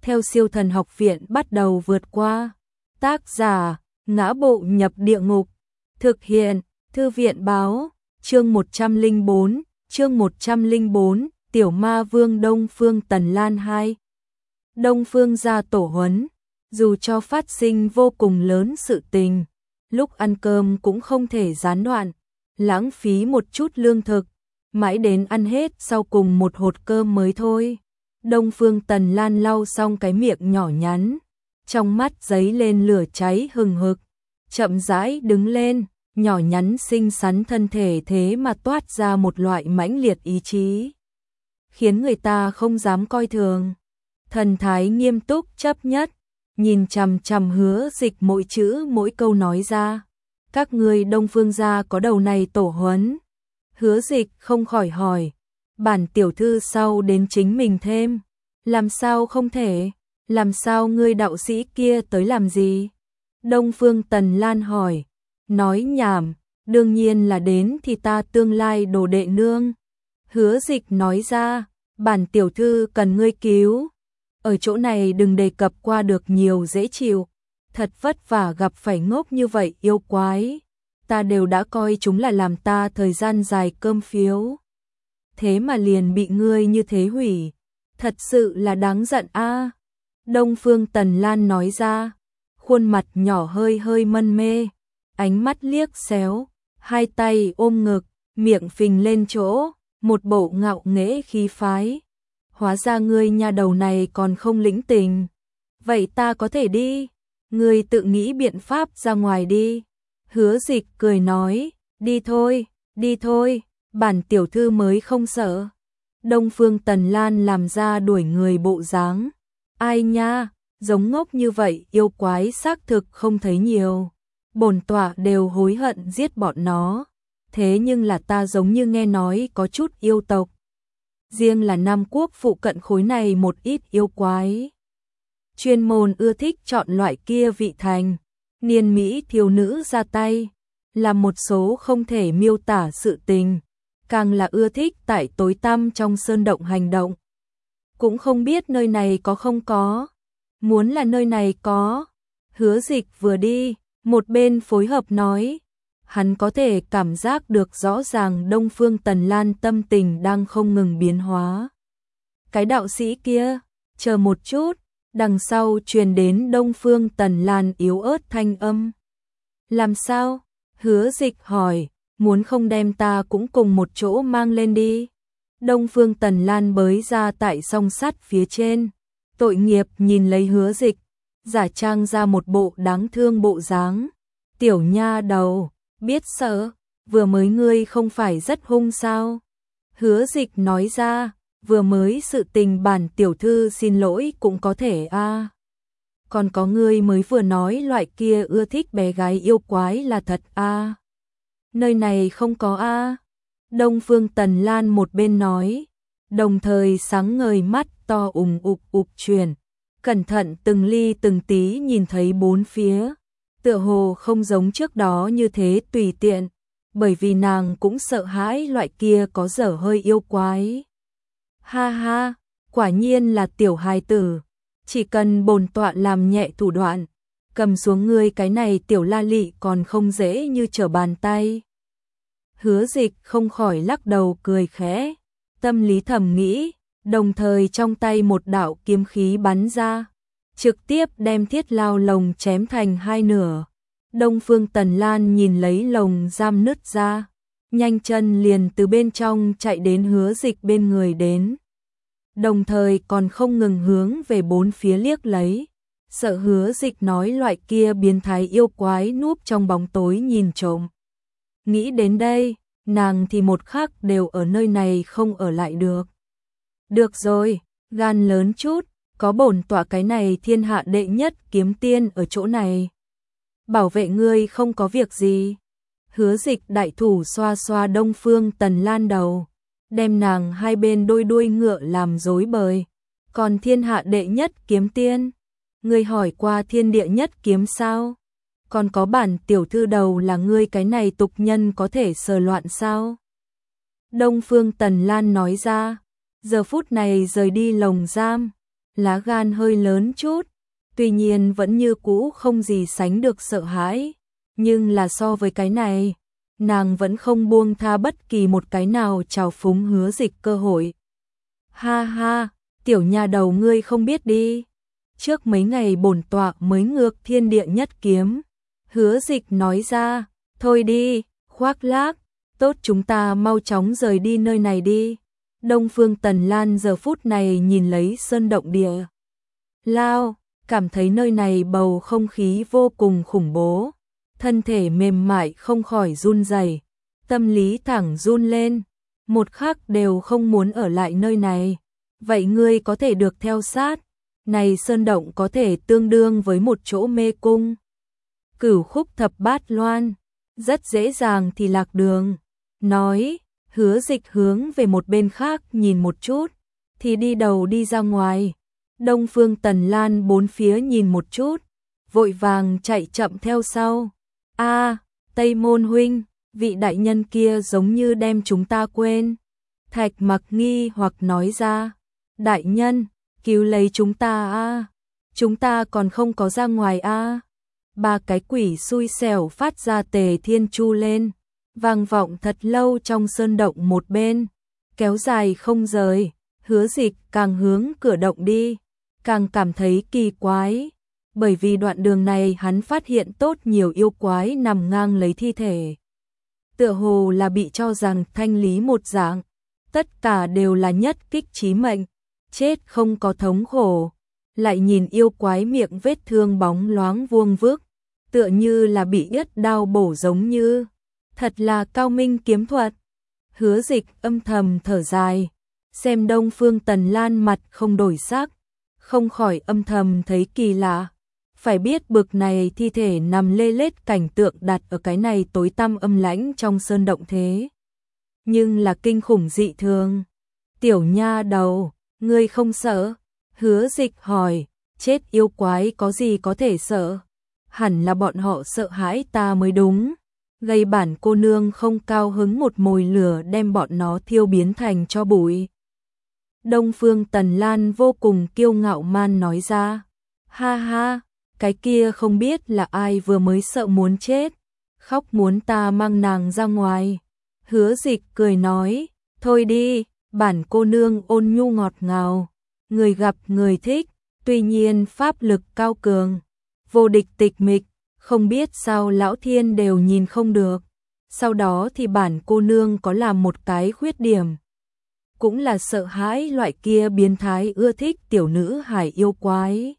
theo Siêu Thần Học Viện bắt đầu vượt qua. Tác giả: Ngã Bộ Nhập Địa Ngục. Thực hiện: Thư viện báo. Chương 104, Tiểu Ma Vương Đông Phương Tần Lan 2. Đông Phương gia tổ huấn, dù cho phát sinh vô cùng lớn sự tình, lúc ăn cơm cũng không thể gián đoạn, lãng phí một chút lương thực, mãi đến ăn hết sau cùng một hột cơm mới thôi. Đông Phương Tần Lan lau xong cái miệng nhỏ nhắn, trong mắt giấy lên lửa cháy hừng hực, chậm rãi đứng lên, nhỏ nhắn xinh xắn thân thể thế mà toát ra một loại mãnh liệt ý chí, khiến người ta không dám coi thường. Thần thái nghiêm túc chấp nhất, nhìn chằm chằm Hứa Dịch mỗi chữ mỗi câu nói ra. Các ngươi Đông Phương gia có đầu này tổ huấn. Hứa Dịch không khỏi hỏi, bản tiểu thư sau đến chính mình thêm. Làm sao không thể, làm sao ngươi đạo sĩ kia tới làm gì? Đông Phương Tần Lan hỏi, nói nhảm, đương nhiên là đến thì ta tương lai đồ đệ nương. Hứa Dịch nói ra, bản tiểu thư cần ngươi cứu. Ở chỗ này đừng đề cập qua được nhiều dễ chịu, thật vất vả gặp phải ngốc như vậy yêu quái. Ta đều đã coi chúng là làm ta thời gian dài cơm phiếu. Thế mà liền bị ngươi như thế hủy, thật sự là đáng giận a. Đông Phương Tần Lan nói ra, khuôn mặt nhỏ hơi hơi mân mê, ánh mắt liếc xéo, hai tay ôm ngực, miệng phình lên chỗ, một bộ ngạo nghễ khí phái. Hóa ra ngươi nhà đầu này còn không lĩnh tình. Vậy ta có thể đi, ngươi tự nghĩ biện pháp ra ngoài đi. Hứa Dịch cười nói, đi thôi, bản tiểu thư mới không sợ. Đông Phương Tần Lan làm ra đuổi người bộ dáng. Ai nha, giống ngốc như vậy yêu quái xác thực không thấy nhiều. Bổn tọa đều hối hận giết bọn nó. Thế nhưng là ta giống như nghe nói có chút yêu tộc. Riêng là Nam Quốc phụ cận khối này một ít yêu quái. Chuyên môn ưa thích chọn loại kia vị thành, niên mỹ thiếu nữ ra tay, làm một số không thể miêu tả sự tình, càng là ưa thích tại tối tăm trong sơn động hành động. Cũng không biết nơi này có không có, muốn là nơi này có. Hứa Dịch vừa đi, một bên phối hợp nói. Hắn có thể cảm giác được rõ ràng Đông Phương Tần Lan tâm tình đang không ngừng biến hóa. Cái đạo sĩ kia, chờ một chút, đằng sau truyền đến Đông Phương Tần Lan yếu ớt thanh âm. Làm sao? Hứa Dịch hỏi, muốn không đem ta cũng cùng một chỗ mang lên đi. Đông Phương Tần Lan bới ra tại song sắt phía trên, tội nghiệp nhìn lấy Hứa Dịch, giả trang ra một bộ đáng thương bộ dáng. Tiểu nha đầu, biết sợ, vừa mới ngươi không phải rất hung sao? Hứa Dịch nói ra, vừa mới sự tình bản tiểu thư xin lỗi cũng có thể a. Còn có ngươi mới vừa nói loại kia ưa thích bé gái yêu quái là thật a. Nơi này không có a. Đông Phương Tần Lan một bên nói, đồng thời sáng ngời mắt to ục chuyển, cẩn thận từng ly từng tí nhìn thấy bốn phía. Tựa hồ không giống trước đó như thế tùy tiện, bởi vì nàng cũng sợ hãi loại kia có dở hơi yêu quái. Ha ha, quả nhiên là tiểu hài tử, chỉ cần bổn tọa làm nhẹ thủ đoạn, cầm xuống ngươi cái này tiểu la lị còn không dễ như trở bàn tay. Hứa Dịch không khỏi lắc đầu cười khẽ, tâm lý thầm nghĩ, đồng thời trong tay một đạo kiếm khí bắn ra, trực tiếp đem thiết lao lồng chém thành hai nửa. Đông Phương Tần Lan nhìn lấy lồng giam nứt ra, nhanh chân liền từ bên trong chạy đến Hứa Dịch bên người đến. Đồng thời còn không ngừng hướng về bốn phía liếc lấy, sợ Hứa Dịch nói loại kia biến thái yêu quái núp trong bóng tối nhìn trộm. Nghĩ đến đây, nàng thì một khắc đều ở nơi này không ở lại được. Được rồi, gan lớn chút, có bổn tọa cái này thiên hạ đệ nhất kiếm tiên ở chỗ này. Bảo vệ ngươi không có việc gì. Hứa Dịch đại thủ xoa xoa Đông Phương Tần Lan đầu, đem nàng hai bên đôi đuôi ngựa làm rối bời. Còn thiên hạ đệ nhất kiếm tiên, ngươi hỏi qua thiên địa nhất kiếm sao? Còn có bản tiểu thư đầu là ngươi cái này tục nhân có thể sờ loạn sao? Đông Phương Tần Lan nói ra, giờ phút này rời đi lồng giam, lá gan hơi lớn chút, tuy nhiên vẫn như cũ không gì sánh được sợ hãi, nhưng là so với cái này, nàng vẫn không buông tha bất kỳ một cái nào trào phúng Hứa Dịch cơ hội. Ha ha, tiểu nha đầu ngươi không biết đi, trước mấy ngày bổn tọa mới ngược thiên địa nhất kiếm. Hứa Dịch nói ra, thôi đi, khoác lác, tốt chúng ta mau chóng rời đi nơi này đi. Đông Phương Tần Lan giờ phút này nhìn lấy sơn động địa lao, cảm thấy nơi này bầu không khí vô cùng khủng bố, thân thể mềm mại không khỏi run rẩy, tâm lý thẳng run lên, một khắc đều không muốn ở lại nơi này. Vậy ngươi có thể được theo sát, này sơn động có thể tương đương với một chỗ mê cung. Cửu khúc thập bát loan, rất dễ dàng thì lạc đường. Nói, Hứa Dịch hướng về một bên khác nhìn một chút, thì đi đầu đi ra ngoài. Đông Phương Tần Lan bốn phía nhìn một chút, vội vàng chạy chậm theo sau. A, Tây Môn huynh, vị đại nhân kia giống như đem chúng ta quên. Thạch Mặc nghi hoặc nói ra, đại nhân, cứu lấy chúng ta a, chúng ta còn không có ra ngoài a. Ba cái quỷ xui xẻo phát ra Tề Thiên Chu lên, vang vọng thật lâu trong sơn động một bên, kéo dài không rời. Hứa Dịch càng hướng cửa động đi, càng cảm thấy kỳ quái, bởi vì đoạn đường này hắn phát hiện tốt nhiều yêu quái nằm ngang lấy thi thể. Tựa hồ là bị cho rằng thanh lý một dạng, tất cả đều là nhất kích chí mệnh, chết không có thống khổ. Lại nhìn yêu quái miệng vết thương bóng loáng vuông vức, tựa như là bị yết đao bổ giống như, thật là cao minh kiếm thuật. Hứa Dịch âm thầm thở dài, xem Đông Phương Tần Lan mặt không đổi sắc, không khỏi âm thầm thấy kỳ lạ. Phải biết bực này thi thể nằm lê lết cảnh tượng đặt ở cái này tối tăm âm lãnh trong sơn động thế, nhưng là kinh khủng dị thường. Tiểu nha đầu, ngươi không sợ? Hứa Dịch hỏi, chết yêu quái có gì có thể sợ? Hẳn là bọn họ sợ hãi ta mới đúng. Gây bản cô nương không cao hứng một mồi lửa đem bọn nó thiêu biến thành tro bụi. Đông Phương Tần Lan vô cùng kiêu ngạo man nói ra, ha ha, cái kia không biết là ai vừa mới sợ muốn chết, khóc muốn ta mang nàng ra ngoài. Hứa Dịch cười nói, thôi đi, bản cô nương ôn nhu ngọt ngào, người gặp người thích, tuy nhiên pháp lực cao cường, vô địch tịch mịch, không biết sao lão thiên đều nhìn không được. Sau đó thì bản cô nương có làm một cái khuyết điểm, cũng là sợ hãi loại kia biến thái ưa thích tiểu nữ hải yêu quái.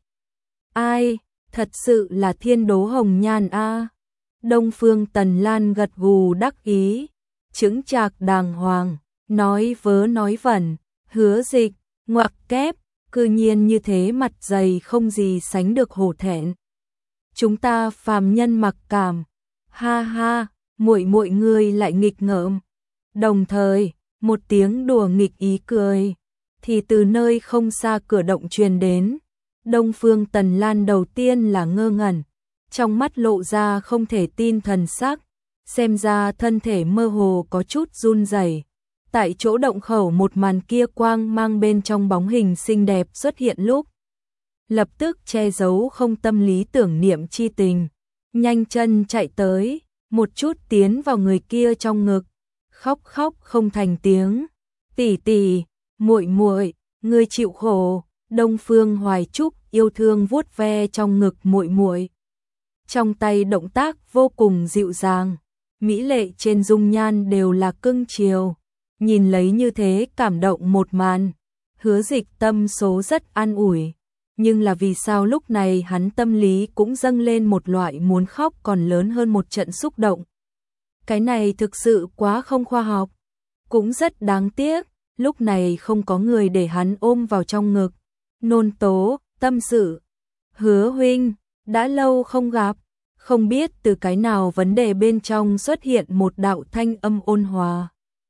Ai, thật sự là thiên đố hồng nhan a. Đông Phương Tần Lan gật gù đắc ý, chững chạc đàng hoàng, nói vớ nói vẩn. Hứa Dịch ngoặc kép, cư nhiên như thế mặt dày không gì sánh được hổ thẹn. Chúng ta phàm nhân mặc cảm, ha ha, muội muội ngươi lại nghịch ngợm. Đồng thời, một tiếng đùa nghịch ý cười thì từ nơi không xa cửa động truyền đến. Đông Phương Tần Lan đầu tiên là ngơ ngẩn, trong mắt lộ ra không thể tin thần sắc, xem ra thân thể mơ hồ có chút run rẩy. Tại chỗ động khẩu một màn kia quang mang bên trong bóng hình xinh đẹp xuất hiện lúc, lập tức che giấu không tâm lý tưởng niệm chi tình, nhanh chân chạy tới, một chút tiến vào người kia trong ngực, khóc khóc không thành tiếng. Tỷ tỷ, muội muội, ngươi chịu khổ. Đông Phương Hoài Trúc yêu thương vuốt ve trong ngực muội muội, trong tay động tác vô cùng dịu dàng, mỹ lệ trên dung nhan đều là cưng chiều. Nhìn lấy như thế cảm động một màn, Hứa Dịch tâm số rất an ủi, nhưng là vì sao lúc này hắn tâm lý cũng dâng lên một loại muốn khóc còn lớn hơn một trận xúc động. Cái này thực sự quá không khoa học, cũng rất đáng tiếc, lúc này không có người để hắn ôm vào trong ngực, nôn tố, tâm sự. Hứa huynh, đã lâu không gặp, không biết từ cái nào vấn đề bên trong xuất hiện một đạo thanh âm ôn hòa,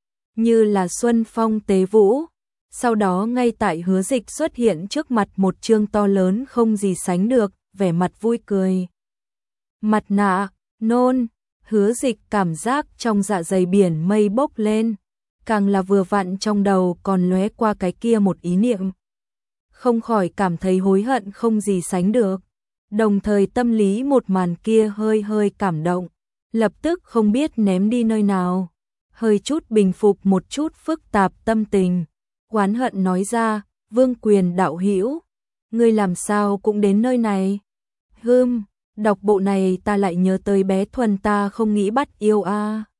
như là xuân phong tế vũ. Sau đó ngay tại Hứa Dịch xuất hiện trước mặt một chương to lớn không gì sánh được, vẻ mặt vui cười. Mặt nạ, nôn, Hứa Dịch cảm giác trong dạ dày biển mây bốc lên, càng là vừa vặn trong đầu còn lóe qua cái kia một ý niệm. không khỏi cảm thấy hối hận không gì sánh được. Đồng thời tâm lý một màn kia hơi hơi cảm động, lập tức không biết ném đi nơi nào. Hơi chút bình phục một chút phức tạp tâm tình, oán hận nói ra, Vương Quyền đạo hữu, ngươi làm sao cũng đến nơi này? Đọc bộ này ta lại nhớ tới bé Thuần ta không nghĩ bắt yêu a.